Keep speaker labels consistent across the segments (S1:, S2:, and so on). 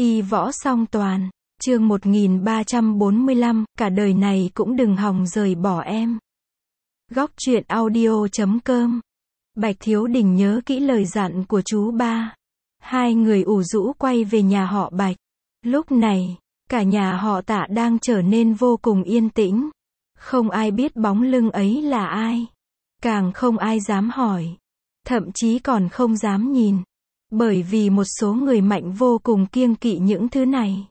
S1: Y võ song toàn, chương 1345, cả đời này cũng đừng hòng rời bỏ em. Góc truyện audio.com. Bạch Thiếu Đình nhớ kỹ lời dặn của chú ba. Hai người ủ rũ quay về nhà họ Bạch. Lúc này, cả nhà họ Tạ đang trở nên vô cùng yên tĩnh. Không ai biết bóng lưng ấy là ai. Càng không ai dám hỏi. Thậm chí còn không dám nhìn. Bởi vì một số người mạnh vô cùng kiêng kỵ những thứ này.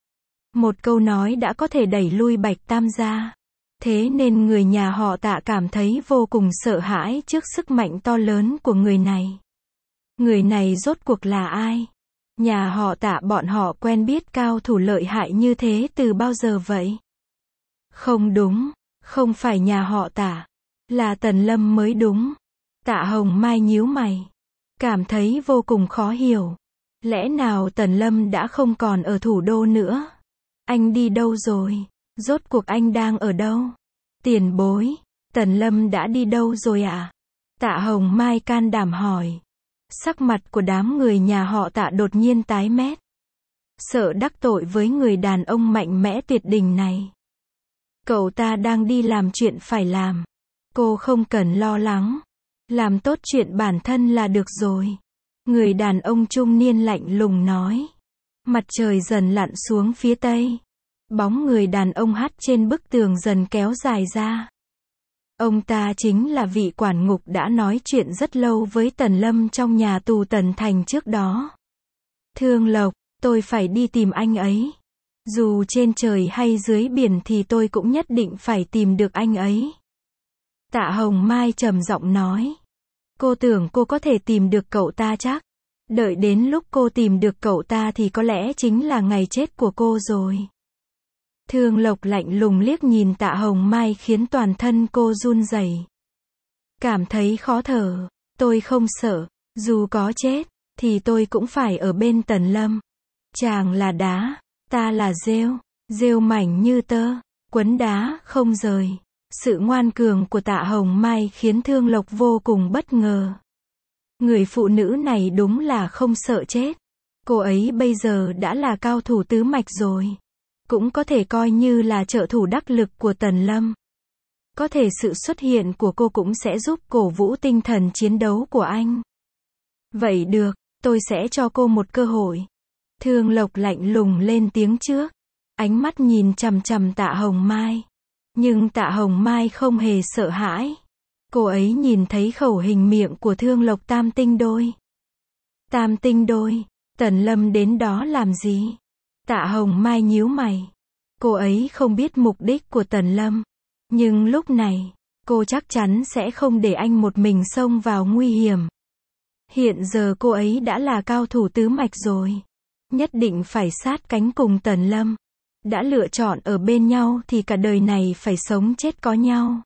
S1: Một câu nói đã có thể đẩy lui Bạch Tam gia. Thế nên người nhà họ Tạ cảm thấy vô cùng sợ hãi trước sức mạnh to lớn của người này. Người này rốt cuộc là ai? Nhà họ Tạ bọn họ quen biết cao thủ lợi hại như thế từ bao giờ vậy? Không đúng, không phải nhà họ Tạ, là Tần Lâm mới đúng. Tạ Hồng Mai nhíu mày, cảm thấy vô cùng khó hiểu. Lẽ nào Tần Lâm đã không còn ở thủ đô nữa? Anh đi đâu rồi? Rốt cuộc anh đang ở đâu? Tiền bối, Tần Lâm đã đi đâu rồi ạ? Tạ Hồng Mai can đảm hỏi. Sắc mặt của đám người nhà họ Tạ đột nhiên tái mét. Sợ đắc tội với người đàn ông mạnh mẽ tuyệt đỉnh này. Cậu ta đang đi làm chuyện phải làm. Cô không cần lo lắng. Làm tốt chuyện bản thân là được rồi. Người đàn ông trung niên lạnh lùng nói. Mặt trời dần lặn xuống phía tây. Bóng người đàn ông hắt trên bức tường dần kéo dài ra. Ông ta chính là vị quản ngục đã nói chuyện rất lâu với Tần Lâm trong nhà tù Tần Thành trước đó. Thương Lộc, tôi phải đi tìm anh ấy. Dù trên trời hay dưới biển thì tôi cũng nhất định phải tìm được anh ấy. Tạ Hồng Mai trầm giọng nói. Cô tưởng cô có thể tìm được cậu ta chắc. Đợi đến lúc cô tìm được cậu ta thì có lẽ chính là ngày chết của cô rồi. Thương Lộc lạnh lùng liếc nhìn Tạ Hồng Mai khiến toàn thân cô run rẩy. Cảm thấy khó thở. Tôi không sợ. Dù có chết, thì tôi cũng phải ở bên Tần Lâm. Chàng là đá, ta là rêu. Rêu mảnh như tơ, quấn đá không rời. Sự ngoan cường của Tạ Hồng Mai khiến Thương Lộc vô cùng bất ngờ. Người phụ nữ này đúng là không sợ chết. Cô ấy bây giờ đã là cao thủ tứ mạch rồi. Cũng có thể coi như là trợ thủ đắc lực của Tần Lâm. Có thể sự xuất hiện của cô cũng sẽ giúp cổ vũ tinh thần chiến đấu của anh. Vậy được, tôi sẽ cho cô một cơ hội. Thương Lộc lạnh lùng lên tiếng trước. Ánh mắt nhìn chằm chằm Tạ Hồng Mai. Nhưng Tạ Hồng Mai không hề sợ hãi. Cô ấy nhìn thấy khẩu hình miệng của Thương Lộc tam tinh đôi. Tam tinh đôi, Tần Lâm đến đó làm gì? Tạ Hồng Mai nhíu mày. Cô ấy không biết mục đích của Tần Lâm. Nhưng lúc này, cô chắc chắn sẽ không để anh một mình xông vào nguy hiểm. Hiện giờ cô ấy đã là cao thủ tứ mạch rồi. Nhất định phải sát cánh cùng Tần Lâm. Đã lựa chọn ở bên nhau thì cả đời này phải sống chết có nhau.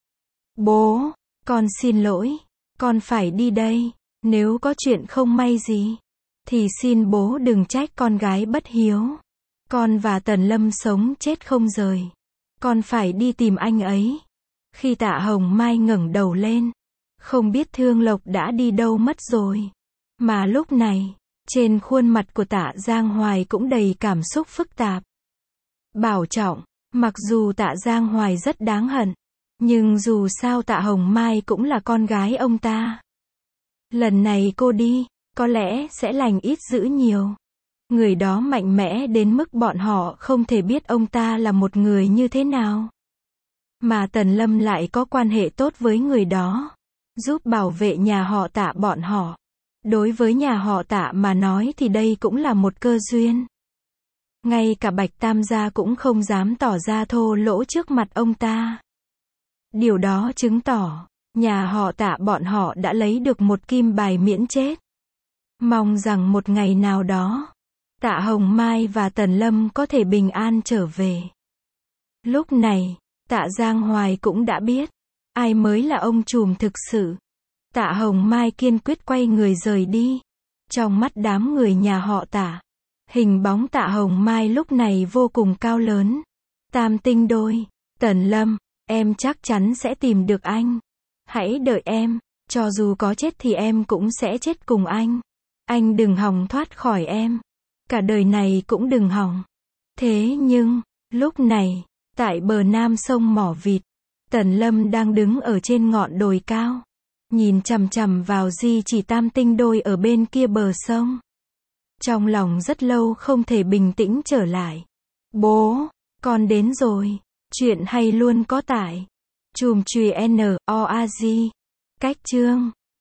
S1: Bố, con xin lỗi. Con phải đi đây. Nếu có chuyện không may gì, thì xin bố đừng trách con gái bất hiếu. Con và Tần Lâm sống chết không rời. Con phải đi tìm anh ấy. Khi Tạ Hồng Mai ngẩng đầu lên, không biết Thương Lộc đã đi đâu mất rồi. Mà lúc này, trên khuôn mặt của Tạ Giang Hoài cũng đầy cảm xúc phức tạp. Bảo trọng, mặc dù Tạ Giang Hoài rất đáng hận, nhưng dù sao Tạ Hồng Mai cũng là con gái ông ta. Lần này cô đi, có lẽ sẽ lành ít dữ nhiều. Người đó mạnh mẽ đến mức bọn họ không thể biết ông ta là một người như thế nào. Mà Tần Lâm lại có quan hệ tốt với người đó, giúp bảo vệ nhà họ Tạ bọn họ. Đối với nhà họ Tạ mà nói thì đây cũng là một cơ duyên. Ngay cả Bạch Tam gia cũng không dám tỏ ra thô lỗ trước mặt ông ta. Điều đó chứng tỏ, nhà họ Tạ bọn họ đã lấy được một kim bài miễn chết. Mong rằng một ngày nào đó, Tạ Hồng Mai và Tần Lâm có thể bình an trở về. Lúc này, Tạ Giang Hoài cũng đã biết, ai mới là ông trùm thực sự. Tạ Hồng Mai kiên quyết quay người rời đi. Trong mắt đám người nhà họ Tạ, hình bóng Tạ Hồng Mai lúc này vô cùng cao lớn. Tam tinh đôi, Tần Lâm, em chắc chắn sẽ tìm được anh. Hãy đợi em, cho dù có chết thì em cũng sẽ chết cùng anh. Anh đừng hòng thoát khỏi em. cả đời này cũng đừng hỏng. Thế nhưng, lúc này, tại bờ nam sông Mỏ Vịt, Tần Lâm đang đứng ở trên ngọn đồi cao, nhìn chằm chằm vào Di Chỉ Tam Tinh Đôi ở bên kia bờ sông. Trong lòng rất lâu không thể bình tĩnh trở lại. Bố, con đến rồi. Chuyện hay luôn có tại Chùm Chùy N.O.A.G. Cách chương